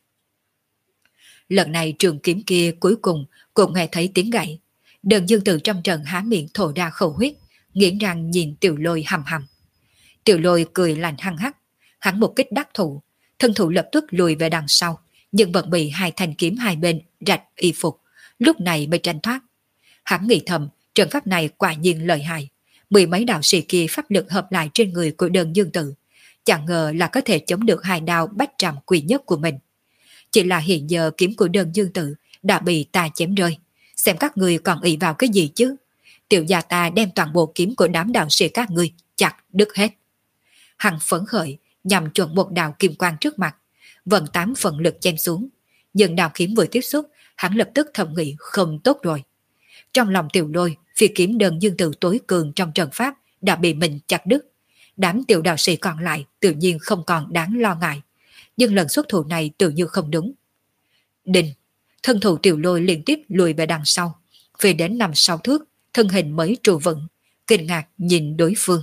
[SPEAKER 1] Lần này trường kiếm kia cuối cùng cũng nghe thấy tiếng gãy. Đơn Dương Tử trong trận há miệng thổ ra khẩu huyết, nghiến răng nhìn Tiểu Lôi hầm hầm. Tiểu Lôi cười lạnh hăng hắc, hắn một kích đắc thủ, thân thủ lập tức lùi về đằng sau, nhưng vẫn bị hai thanh kiếm hai bên rạch y phục, lúc này mới tranh thoát. Hắn nghĩ thầm, trận pháp này quả nhiên lợi hại, 10 mấy đạo sĩ kia pháp lực hợp lại trên người của Đơn Dương Tử, chẳng ngờ là có thể chống được hai đao bách trảm quy nhất của mình. Chỉ là hiện giờ kiếm của Đơn Dương Tử đã bị ta chém rơi, xem các người còn ỷ vào cái gì chứ? Tiểu gia ta đem toàn bộ kiếm của đám đạo sĩ các ngươi chặt đứt hết. Hắn phấn khởi nhằm chuẩn một đạo kim quang trước mặt, vận 8 phần lực chém xuống, nhưng đạo kiếm vừa tiếp xúc, hắn lập tức thầm nghĩ không tốt rồi. Trong lòng Tiểu Lôi, phi kiếm Đơn Dương Tử tối cường trong trận pháp đã bị mình chặt đứt. Đám tiểu đạo sĩ còn lại tự nhiên không còn đáng lo ngại, nhưng lần xuất thủ này tự như không đúng. Đinh, thân thủ Tiểu Lôi liên tiếp lùi về đằng sau, về đến 5-6 thước, thân hình mới trụ vững, kinh ngạc nhìn đối phương.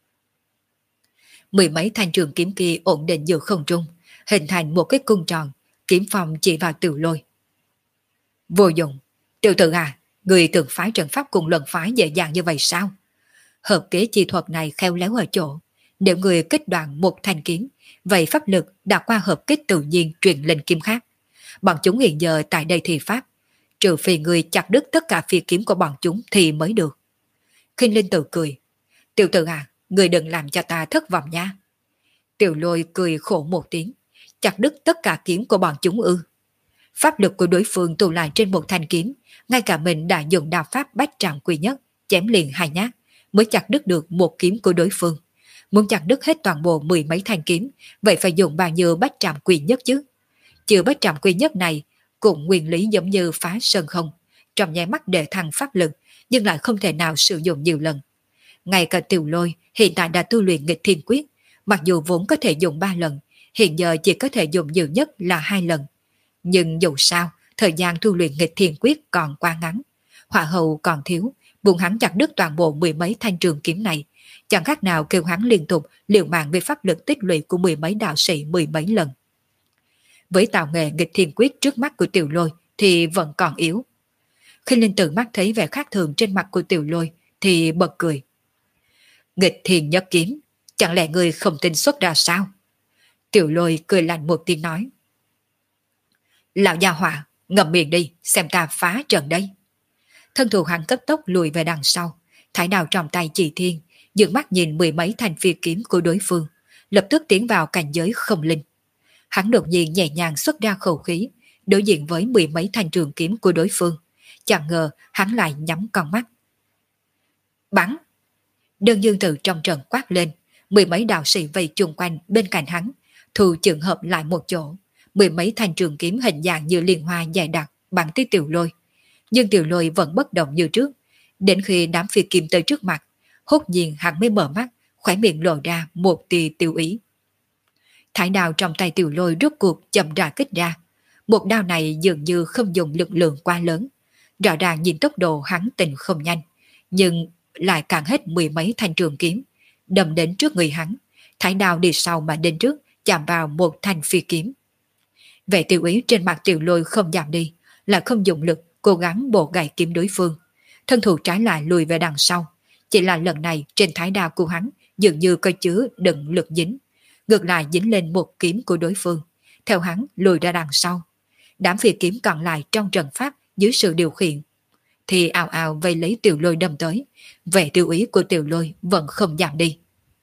[SPEAKER 1] 10 mấy thanh trường kiếm kia ổn định giữa không trung, hình thành một cái cung tròn, kiếm phong chỉ vào Tiểu Lôi. Vô dụng, Tiểu tử à, người tưởng phái trận pháp cùng lần phái dễ dàng như vậy sao? Hợp kế chi thuật này khéo léo ở chỗ, nếu người kích đoạn một thanh kiếm, vậy pháp lực đã qua hợp kích tự nhiên truyền lên kiếm khác. Bọn chúng hiện giờ tại đây thì pháp, trừ phi người chặt đứt tất cả phi kiếm của bọn chúng thì mới được. Khinh Linh tự cười, Tiểu tử à, người đừng làm cho ta thất vọng nha. Tiểu Lôi cười khổ một tiếng, chặt đứt tất cả kiếm của bọn chúng ư? Pháp lực của đối phương tụ lại trên một thanh kiếm, ngay cả mình đã dùng đao pháp bách trảm quy nhất, chém liền 2 nhát, mới chặt đứt được một kiếm của đối phương. Muốn chặt đứt hết toàn bộ 10 mấy thanh kiếm, vậy phải dùng bao nhiêu bách trảm quy nhất chứ? Chiều bách trảm quy nhất này cũng nguyên lý giống như phá sơn không, trong nháy mắt để thăng pháp lực, nhưng lại không thể nào sử dụng nhiều lần. Ngay cả Tiểu Lôi hiện tại đã tu luyện nghịch thiên quyết, mặc dù vốn có thể dùng 3 lần, hiện giờ chỉ có thể dùng nhiều nhất là 2 lần. Nhưng dù sao, thời gian tu luyện nghịch thiên quyết còn quá ngắn, Hỏa hầu còn thiếu, buồn hắn chặt đứt toàn bộ mười mấy thanh trường kiếm này, chẳng khác nào kêu hắn liên tục liều mạng về pháp lực tích lũy của mười mấy đạo sĩ mười mấy lần. Với tạo nghệ nghịch thiên quyết trước mắt của Tiểu Lôi thì vẫn còn yếu. Khi Linh Tử mắt thấy vẻ khác thường trên mặt của Tiểu Lôi thì bật cười. Nghịch thiên nhất kiếm, chẳng lẽ người không tin xuất ra sao? Tiểu Lôi cười lạnh một tiếng nói. Lão gia hỏa, ngậm miệng đi, xem ta phá trận đây. Thân thủ hắn cấp tốc lùi về đằng sau, thái đao trong tay chỉ thiên, dường mắt nhìn mười mấy thanh phi kiếm của đối phương, lập tức tiến vào cảnh giới không linh. Hắn đột nhiên nhẹ nhàng xuất ra khẩu khí, đối diện với mười mấy thanh trường kiếm của đối phương. Chẳng ngờ hắn lại nhắm con mắt. Bắn! Đơn dương từ trong trận quát lên, mười mấy đạo sĩ vây chung quanh bên cạnh hắn, thu trường hợp lại một chỗ. Mười mấy thanh trường kiếm hình dạng như liên hoa dài đặc bắn tới Tiểu Lôi. Nhưng Tiểu Lôi vẫn bất động như trước. Đến khi đám phi kiếm tới trước mặt, hốt nhiên hắn mới mở mắt, khóe miệng lộ ra một tia tiêu ý. Thái đao trong tay Tiểu Lôi rốt cuộc chậm rãi kích ra. Một đao này dường như không dùng lực lượng quá lớn. Rõ ràng nhìn tốc độ hắn tình không nhanh, nhưng lại cản hết mười mấy thanh trường kiếm, đâm đến trước người hắn. Thái đao đi sau mà đến trước, chạm vào một thanh phi kiếm. Vẻ tiêu ý trên mặt Tiểu Lôi không giảm đi, là không dùng lực cố gắng bổ gãy kiếm đối phương. Thân thủ trái lại lùi về đằng sau. Chỉ là lần này trên thái đao của hắn dường như có chứa đựng lực dính, ngược lại dính lên một kiếm của đối phương. Theo hắn lùi ra đằng sau, đám phi kiếm còn lại trong trận pháp dưới sự điều khiển thì ào ào vây lấy Tiểu Lôi đâm tới. Vẻ tiêu ý của Tiểu Lôi vẫn không giảm đi.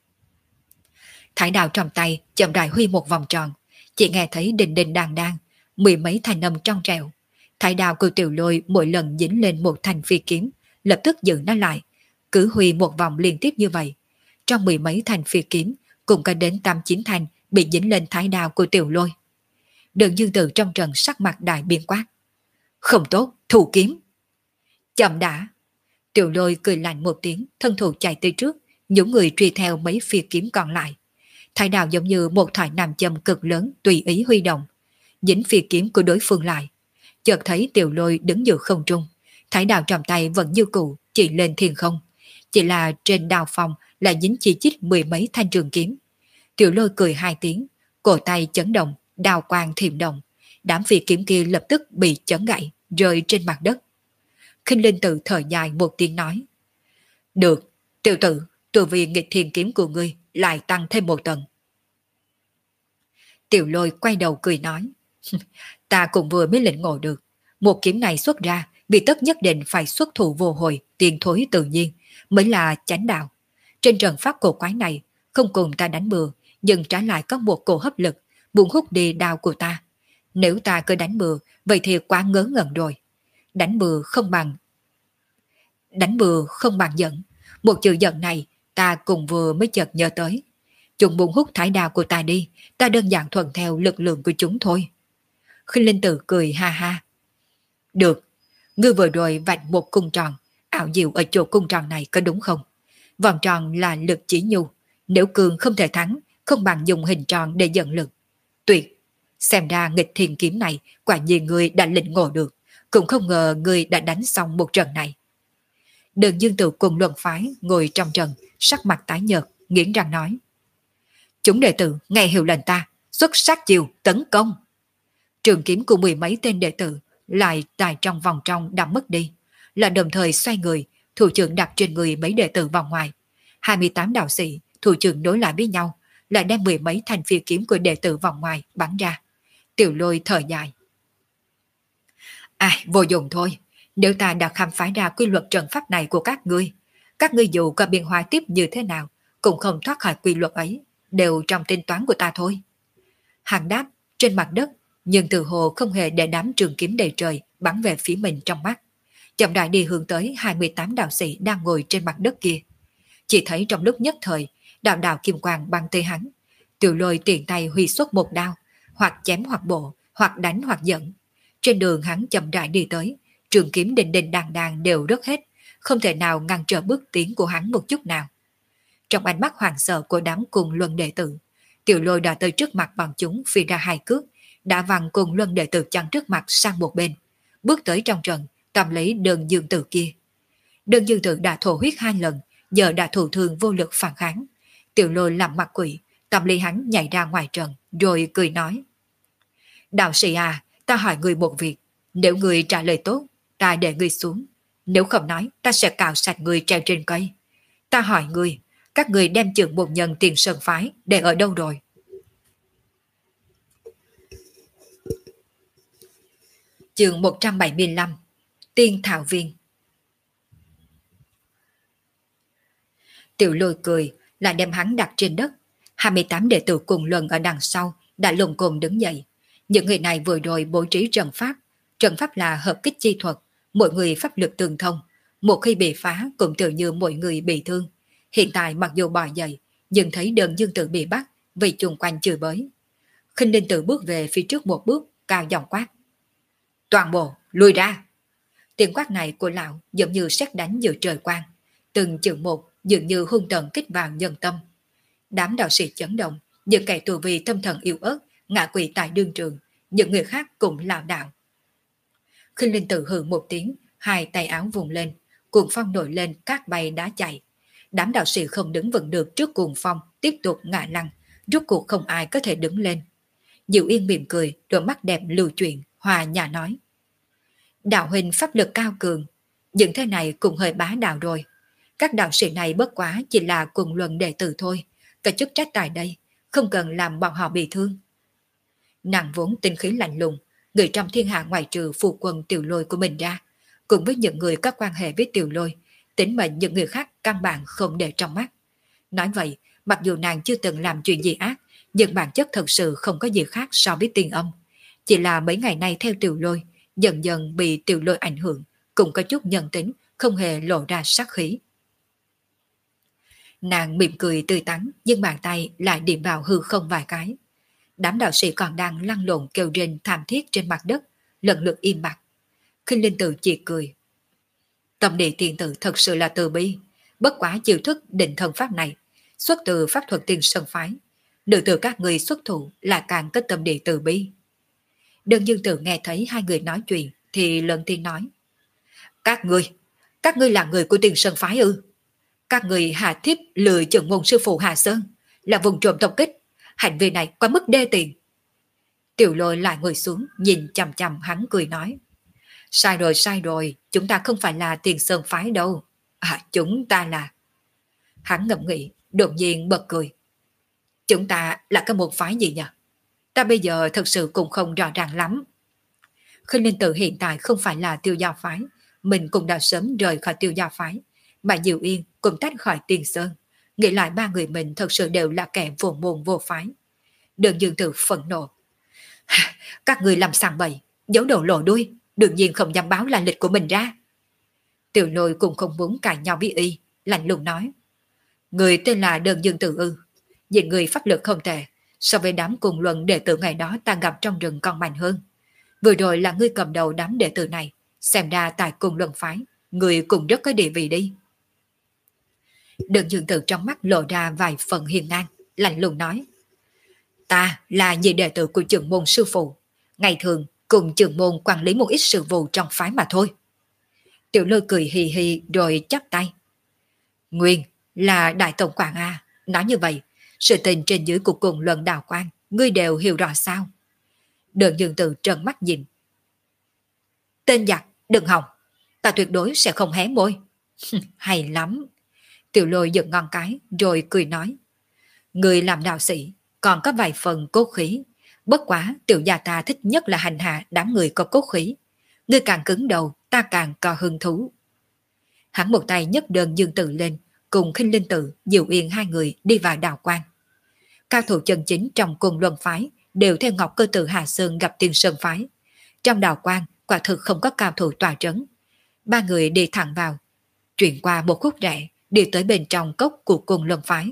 [SPEAKER 1] Thái đao trong tay chậm rãi huy một vòng tròn, chỉ nghe thấy đình đình đàn đàn, mười mấy thanh âm trong trẻo. Thái đao của Tiểu Lôi mỗi lần dính lên một thanh phi kiếm, lập tức giữ nó lại, cứ huy một vòng liên tiếp như vậy. Trong mười mấy thanh phi kiếm, cũng có đến 8-9 thanh bị dính lên thái đao của Tiểu Lôi. Đường Dương Tử trong trận sắc mặt đại biến quát. Không tốt, thủ kiếm. Chậm đã. Tiểu Lôi cười lạnh một tiếng, thân thủ chạy tới trước, những người truy theo mấy phi kiếm còn lại. Thái đao giống như một thỏi nam châm cực lớn tùy ý huy động, dính phi kiếm của đối phương lại. Chợt thấy Tiểu Lôi đứng giữa không trung, thái đao trong tay vẫn như cũ chỉ lên thiên không, chỉ là trên đao phong lại dính chi chít mười mấy thanh trường kiếm. Tiểu Lôi cười hai tiếng, cổ tay chấn động, đao quang thiểm động, đám phi kiếm kia lập tức bị chấn gãy, rơi trên mặt đất. Khinh Linh Tử thở dài một tiếng nói. Được, tiểu tử, từ vì nghịch thiên kiếm của ngươi lại tăng thêm một tầng. Tiểu Lôi quay đầu cười nói. Ta cũng vừa mới lĩnh ngộ được, một kiếm này xuất ra vì tất nhất định phải xuất thủ vô hồi, tiền thối tự nhiên, mới là chánh đạo. Trên trận pháp cổ quái này, không cùng ta đánh bừa, nhưng trái lại có một cổ hấp lực, buông hút đi đao của ta. Nếu ta cứ đánh bừa, vậy thì quá ngớ ngẩn rồi. Đánh bừa không bằng giận. Một chữ giận này, ta cùng vừa mới chợt nhớ tới. Chúng buông hút thái đao của ta đi, ta đơn giản thuận theo lực lượng của chúng thôi. Khinh Linh Tử cười ha ha. Được, ngươi vừa rồi vạch một cung tròn, ảo diệu ở chỗ cung tròn này có đúng không? Vòng tròn là lực chỉ nhu, nếu cường không thể thắng, không bằng dùng hình tròn để dẫn lực. Tuyệt, xem ra nghịch thiên kiếm này quả nhiên ngươi đã lĩnh ngộ được, cũng không ngờ ngươi đã đánh xong một trận này. Đường Dương Tử cùng luận phái ngồi trong trận, sắc mặt tái nhợt, nghiến răng nói. Chúng đệ tử nghe hiệu lệnh ta, xuất sát chiều tấn công. Trường kiếm của mười mấy tên đệ tử lại tại trong vòng trong đã mất đi, là đồng thời xoay người, thủ trưởng đặt trên người mấy đệ tử vòng ngoài. 28 đạo sĩ, thủ trưởng đối lại với nhau, lại đem mười mấy thanh phi kiếm của đệ tử vòng ngoài bắn ra. Tiểu Lôi thở dài. Ai, vô dụng thôi, nếu ta đã khám phá ra quy luật trận pháp này của các ngươi dù có biện hóa tiếp như thế nào, cũng không thoát khỏi quy luật ấy, đều trong tính toán của ta thôi. Hàng đáp trên mặt đất, nhưng từ hồ không hề để đám trường kiếm đầy trời bắn về phía mình trong mắt. Chậm rãi đi hướng tới 28 đạo sĩ đang ngồi trên mặt đất kia. Chỉ thấy trong lúc nhất thời, đạo đạo kim quang băng tới hắn. Tiểu Lôi tiện tay huy xuất một đao, hoặc chém hoặc bổ, hoặc đánh hoặc dẫn. Trên đường hắn chậm rãi đi tới, trường kiếm đình đình đàn đàn đều rớt hết, không thể nào ngăn trở bước tiến của hắn một chút nào. Trong ánh mắt hoảng sợ của đám cùng luân đệ tử, Tiểu Lôi đã tới trước mặt bọn chúng phi ra hai cước, đã văng cùng luân đệ tử chắn trước mặt sang một bên, bước tới trong trận, cầm lấy đơn dương tử kia. Đơn dương tử đã thổ huyết 2 lần, giờ đã thụ thương vô lực phản kháng. Tiểu Lôi làm mặt quỷ, cầm lấy hắn nhảy ra ngoài trận, rồi cười nói. Đạo sĩ à, ta hỏi người một việc, nếu người trả lời tốt, ta để người xuống. Nếu không nói, ta sẽ cạo sạch người treo trên cây. Ta hỏi người, các người đem trưởng môn nhân Tiền Sơn phái để ở đâu rồi? Chương 175 Tiên Thảo Viên. Tiểu Lôi cười, lại đem hắn đặt trên đất. 28 đệ tử cùng luân ở đằng sau đã lùng cùng đứng dậy. Những người này vừa rồi bố trí trận pháp. Trận pháp là hợp kích chi thuật, mỗi người pháp lực tương thông. Một khi bị phá cũng tự như mỗi người bị thương. Hiện tại mặc dù bò dậy, nhưng thấy Đơn Dương Tử bị bắt, vì chung quanh chửi bới. Khinh Linh Tử bước về phía trước một bước, cao giọng quát. Toàn bộ, lùi ra! Tiếng quát này của lão giống như sét đánh giữa trời quang. Từng chữ một dường như hung tợn kích vào nhân tâm. Đám đạo sĩ chấn động, những kẻ tù vì tâm thần yếu ớt, ngã quỵ tại đương trường, những người khác cũng lảo đảo. Khinh Linh Tử hừ một tiếng, hai tay áo vùng lên, cuồng phong nổi lên, cát bay đá chạy. Đám đạo sĩ không đứng vững được trước cuồng phong, tiếp tục ngã lăn, rốt cuộc không ai có thể đứng lên. Diệu Yên mỉm cười, đôi mắt đẹp lưu chuyển, hòa nhã nói. Đạo huynh pháp lực cao cường, những thế này cũng hơi bá đạo rồi. Các đạo sĩ này bất quá chỉ là cùng luận đệ tử thôi, cả chức trách tại đây, không cần làm bọn họ bị thương. Nàng vốn tinh khí lạnh lùng, người trong thiên hạ ngoại trừ phụ quân Tiểu Lôi của mình ra, cùng với những người có quan hệ với Tiểu Lôi, tính mệnh những người khác căn bản không để trong mắt. Nói vậy, mặc dù nàng chưa từng làm chuyện gì ác, nhưng bản chất thật sự không có gì khác so với Tiên Âm. Chỉ là mấy ngày nay theo Tiểu Lôi, dần dần bị Tiểu Lôi ảnh hưởng, cũng có chút nhân tính, không hề lộ ra sát khí. Nàng mỉm cười tươi tắn, nhưng bàn tay lại điểm vào hư không vài cái. Đám đạo sĩ còn đang lăn lộn kêu rên thảm thiết trên mặt đất, lần lượt im bặt. Khinh Linh Tử chỉ cười. Tâm địa tiền tử thật sự là từ bi, bất quá chiêu thức định thần pháp này, xuất từ pháp thuật Tiên Sơn phái. Được từ các người xuất thủ là càng có tâm địa từ bi. Đơn Dương Tử nghe thấy hai người nói chuyện thì lớn tiếng nói. Các ngươi là người của Tiên Sơn phái ư? Các người hạ thiếp lừa trưởng môn sư phụ Hà Sơn, là vùng trộm tập kích. Hành vi này quá mức đê tiện. Tiểu Lôi lại ngồi xuống, nhìn chằm chằm hắn cười nói. Sai rồi, chúng ta không phải là Tiền Sơn phái đâu. Chúng ta là... Hắn ngẫm nghĩ, đột nhiên bật cười. Chúng ta là cái môn phái gì nhỉ? Ta bây giờ thật sự cũng không rõ ràng lắm. Khinh Linh Tử hiện tại không phải là Tiêu Giao phái, mình cũng đã sớm rời khỏi Tiêu Giao phái, mà Diệu Yên cũng tách khỏi Tiền Sơn. Nghĩ lại ba người mình thật sự đều là kẻ vô môn vô phái. Đơn Dương Tử phẫn nộ. Các người làm sàng bậy, giấu đầu lộ đuôi, đương nhiên không dám báo là lịch của mình ra. Tiểu Lôi cũng không muốn cãi nhau với y, lạnh lùng nói. Người tên là Đơn Dương Tử ư? Nhìn người pháp lực không tệ, so với đám cùng luận đệ tử ngày đó ta gặp trong rừng còn mạnh hơn. Vừa rồi là ngươi cầm đầu đám đệ tử này, xem ra tại cùng luận phái, người cũng rất có địa vị đi. Đơn Dương Tử trong mắt lộ ra vài phần hiền ngang, lạnh lùng nói. Ta là nhị đệ tử của trưởng môn sư phụ, ngày thường cùng trưởng môn quản lý một ít sự vụ trong phái mà thôi. Tiểu Lôi cười hì hì rồi chắp tay. Nguyên là đại tổng quản A, nói như vậy, sự tình trên dưới của cùng luận đào quan, ngươi đều hiểu rõ sao? Đơn Dương Tử trợn mắt nhìn. Tên giặc, đừng hòng, ta tuyệt đối sẽ không hé môi. Hay lắm. Tiểu Lôi giật ngon cái rồi cười nói. Người làm đạo sĩ còn có vài phần cốt khí, bất quá tiểu gia ta thích nhất là hành hạ đám người có cốt khí. Ngươi càng cứng đầu, ta càng có hứng thú. Hắn một tay nhấc Đơn Dương Tử lên, cùng Khinh Linh Tử, Diệu Yên hai người đi vào đào quan. Cao thủ chân chính trong cùng luân phái đều theo Ngọc Cơ Tự Hà Sơn gặp Tiên Sơn phái. Trong đào quan quả thực không có cao thủ tòa trấn. Ba người đi thẳng vào, chuyển qua một khúc rẽ, đi tới bên trong cốc của cùng luân phái.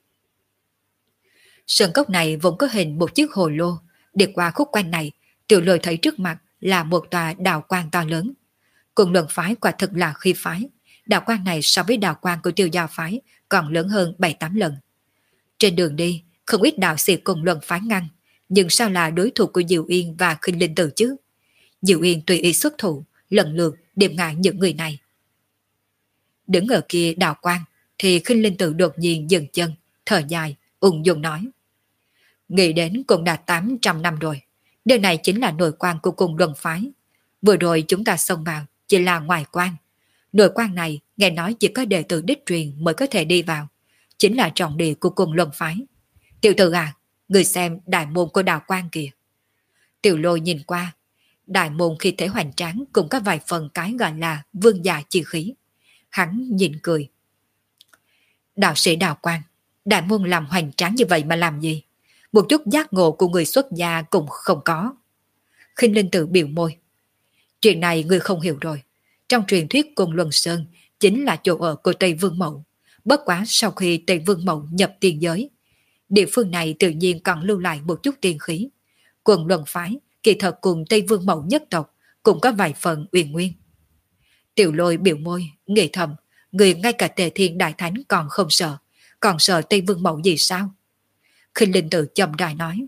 [SPEAKER 1] Sơn cốc này vốn có hình một chiếc hồ lô, đi qua khúc quanh này, Tiểu Lôi thấy trước mặt là một tòa đào quan to lớn. Cùng luận phái quả thực là khí phái, đào quan này so với đào quan của Tiêu Giao phái còn lớn hơn 7-8 lần. Trên đường đi, không ít đạo sĩ cùng luận phái ngăn, nhưng sao là đối thủ của Diệu Yên và Khinh Linh Tử chứ? Diệu Yên tùy ý xuất thủ, lần lượt điểm ngại những người này. Đứng ở kia đào quang, thì Khinh Linh Tử đột nhiên dừng chân, thở dài, ung dung nói. Nghĩ đến cũng đã 800 năm rồi. Nơi này chính là nội quan của cung luân phái. Vừa rồi chúng ta xông vào, chỉ là ngoài quan. Nội quan này, nghe nói chỉ có đệ tử đích truyền mới có thể đi vào. Chính là trọng địa của cung luân phái. Tiểu tử à, người xem đại môn của đào quan kìa. Tiểu Lôi nhìn qua, đại môn khi thế hoành tráng cũng có vài phần cái gọi là vương giả chi khí. Hắn nhìn cười. Đạo sĩ đào quan, đại môn làm hoành tráng như vậy mà làm gì? Một chút giác ngộ của người xuất gia cũng không có. Khinh Linh Tử biểu môi. Chuyện này ngươi không hiểu rồi. Trong truyền thuyết Côn Luân Sơn chính là chỗ ở của Tây Vương Mẫu. Bất quá sau khi Tây Vương Mẫu nhập tiên giới, địa phương này tự nhiên còn lưu lại một chút tiên khí. Quần Luân Phái kỳ thật cùng Tây Vương Mẫu nhất tộc cũng có vài phần uyên nguyên. Tiểu Lôi biểu môi, nghĩ thầm, người ngay cả Tề Thiên Đại Thánh còn không sợ, còn sợ Tây Vương Mẫu gì sao? Khinh Linh Tử chậm rãi nói.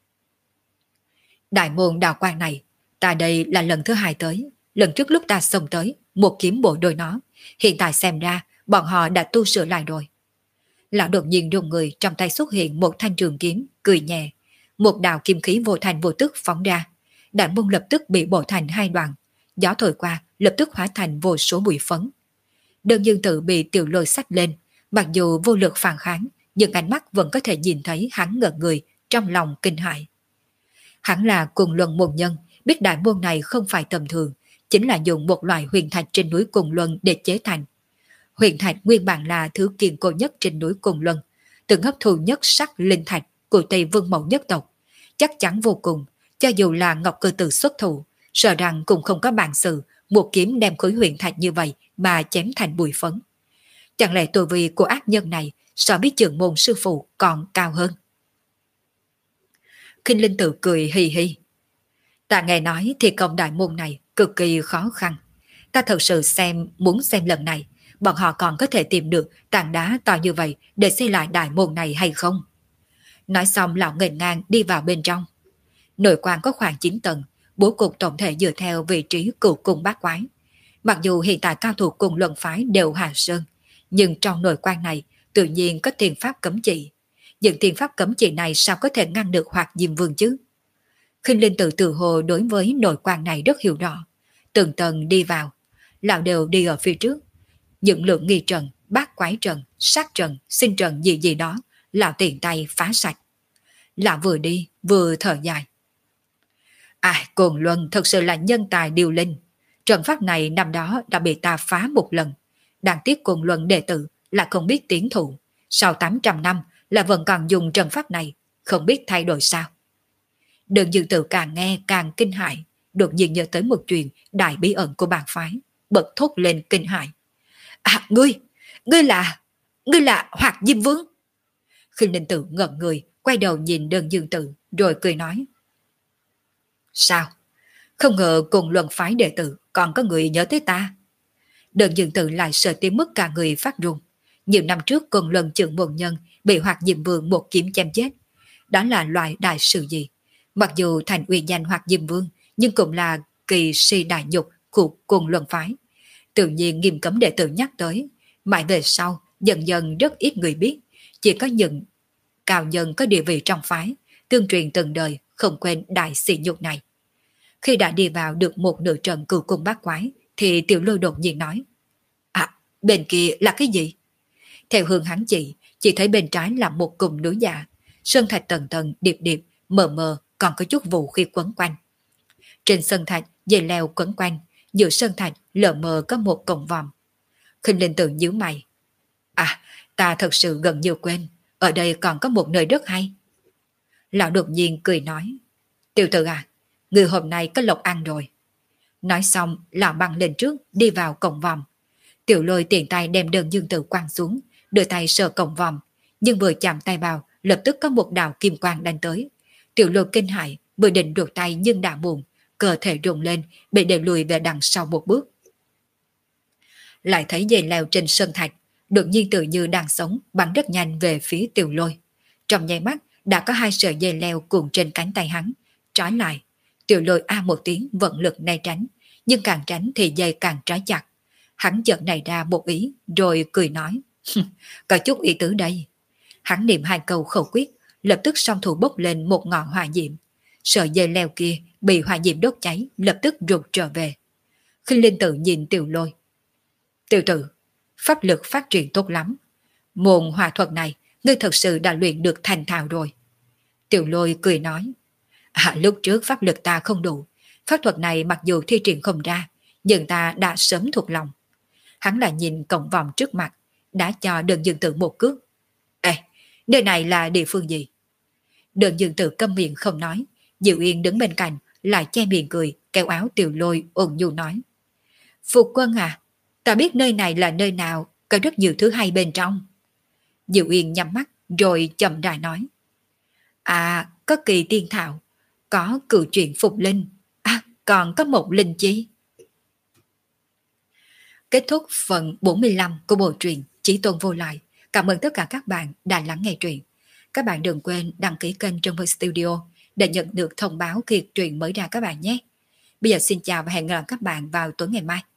[SPEAKER 1] Đại môn đào quang này, ta đây là lần thứ 2 tới. Lần trước lúc ta xông tới, một kiếm bộ đôi nó. Hiện tại xem ra, bọn họ đã tu sửa lại rồi. Lão đột nhiên rùng người, trong tay xuất hiện một thanh trường kiếm, cười nhẹ. Một đạo kim khí vô thành vô tức phóng ra. Đại môn lập tức bị bổ thành 2 đoạn. Gió thổi qua, lập tức hóa thành vô số bụi phấn. Đơn Dương Tử bị Tiểu Lôi xách lên. Mặc dù vô lực phản kháng, nhưng ánh mắt vẫn có thể nhìn thấy hắn ngợn người, trong lòng kinh hãi. Hắn là Cùng Luân môn nhân, biết đại môn này không phải tầm thường, chính là dùng một loại huyền thạch trên núi Cùng Luân để chế thành. Huyền thạch nguyên bản là thứ kiên cố nhất trên núi Cùng Luân, từng hấp thụ nhất sắc linh thạch của Tây Vương Mẫu nhất tộc, chắc chắn vô cùng, cho dù là Ngọc Cơ Tử xuất thủ, sợ rằng cũng không có bản sự một kiếm đem khối huyền thạch như vậy mà chém thành bụi phấn. Chẳng lẽ tu vi của ác nhân này so với trưởng môn sư phụ còn cao hơn? Khinh Linh Tử cười hì hì. Ta nghe nói thì công đại môn này cực kỳ khó khăn. Ta thật sự muốn xem lần này bọn họ còn có thể tìm được tảng đá to như vậy để xây lại đại môn này hay không. Nói xong lão nghênh ngang đi vào bên trong. Nội quan có khoảng 9 tầng, bố cục tổng thể dựa theo vị trí cửu cung bát quái. Mặc dù hiện tại cao thủ cùng luận phái đều hạ sơn, nhưng trong nội quan này tự nhiên có tiền pháp cấm chỉ. Những tiền pháp cấm chỉ này sao có thể ngăn được Hoạt Diêm Vương chứ? Khinh Linh Tử tự hồ đối với nội quan này rất hiểu rõ. Từng tầng đi vào, lão đều đi ở phía trước. Những lượng nghi trần, bát quái trần, sát trần, sinh trần gì gì đó, lão tiện tay phá sạch. Lão vừa đi vừa thở dài. Côn Luân thật sự là nhân tài điều linh. Trận pháp này năm đó đã bị ta phá một lần. Đáng tiếc Côn Luân đệ tử là không biết tiến thủ. Sau 800 năm là vẫn còn dùng trận pháp này, không biết thay đổi sao. Đơn Dương Tử càng nghe càng kinh hãi, đột nhiên nhớ tới một chuyện đại bí ẩn của bang phái, bật thốt lên kinh hãi. Ngươi là Hoạt Diêm Vương. Khinh Linh Tử ngẩn người, quay đầu nhìn Đơn Dương Tử, rồi cười nói. Sao? Không ngờ cùng luận phái đệ tử còn có người nhớ tới ta. Đơn Dương Tử lại sợ tới mức cả người phát run. Nhiều năm trước cùng luận trưởng môn nhân bị Hoạt Diêm Vương một kiếm chém chết. Đó là loại đại sự gì? Mặc dù thành uy danh Hoạt Diêm Vương, nhưng cũng là kỳ si đại nhục của cùng luận phái. Tự nhiên nghiêm cấm đệ tử nhắc tới. Mãi về sau, dần dần rất ít người biết. Chỉ có những cao nhân có địa vị trong phái, tương truyền từng đời, không quên đại sỉ nhục này. Khi đã đi vào được một nửa trận cửu cung bát quái, thì Tiểu Lôi đột nhiên nói. Bên kia là cái gì? Theo hướng hắn chỉ thấy bên trái là một cùng núi dạ. Sơn thạch tầng tầng, điệp điệp, mờ mờ, còn có chút vũ khí quấn quanh. Trên sơn thạch, dây leo quấn quanh, giữa sơn thạch lờ mờ có một cổng vòm. Khinh Linh Tử nhíu mày. Ta thật sự gần như quên, ở đây còn có một nơi rất hay. Lão đột nhiên cười nói. Tiểu tử người hôm nay có lộc ăn rồi. Nói xong, lão băng lên trước, đi vào cổng vòm. Tiểu Lôi tiện tay đem Đơn Dương Tử quăng xuống, đưa tay sờ cổng vòm, nhưng vừa chạm tay vào, lập tức có một đạo kim quang đánh tới. Tiểu Lôi kinh hãi, vừa định ruột tay nhưng đã muộn, cơ thể rung lên, bị đẩy lùi về đằng sau một bước. Lại thấy dây leo trên sơn thạch, đột nhiên tự như đang sống, bắn rất nhanh về phía Tiểu Lôi. Trong nháy mắt, đã có 2 sợi dây leo cuộn trên cánh tay hắn, trói lại. Tiểu Lôi một tiếng vận lực né tránh, nhưng càng tránh thì dây càng trói chặt. Hắn chợt nảy ra một ý, rồi cười nói, có chút ý tứ đây. Hắn niệm hai câu khẩu quyết, lập tức song thủ bốc lên một ngọn hỏa diệm. Sợi dây leo kia bị hỏa diệm đốt cháy, lập tức rụt trở về. Khinh Linh Tự nhìn Tiểu Lôi. Tiểu tử, pháp lực phát triển tốt lắm. Môn hỏa thuật này, ngươi thật sự đã luyện được thành thạo rồi. Tiểu Lôi cười nói, lúc trước pháp lực ta không đủ, pháp thuật này mặc dù thi triển không ra, nhưng ta đã sớm thuộc lòng. Hắn lại nhìn cổng vòng trước mặt, đã cho Đơn Dương Tử một cước. Ê, nơi này là địa phương gì? Đơn Dương Tử câm miệng không nói, Diệu Yên đứng bên cạnh, lại che miệng cười, kéo áo Tiểu Lôi ôn nhu nói. Phục quân à, ta biết nơi này là nơi nào, có rất nhiều thứ hay bên trong. Diệu Yên nhắm mắt, rồi chậm rãi nói. À, có kỳ tiên thảo, có cựu truyện phục linh, còn có một linh chi. Kết thúc phần 45 của bộ truyện Chí Tôn Vô Lại. Cảm ơn tất cả các bạn đã lắng nghe truyện. Các bạn đừng quên đăng ký kênh Trân Vân Studio để nhận được thông báo khi truyện mới ra các bạn nhé. Bây giờ xin chào và hẹn gặp lại các bạn vào tối ngày mai.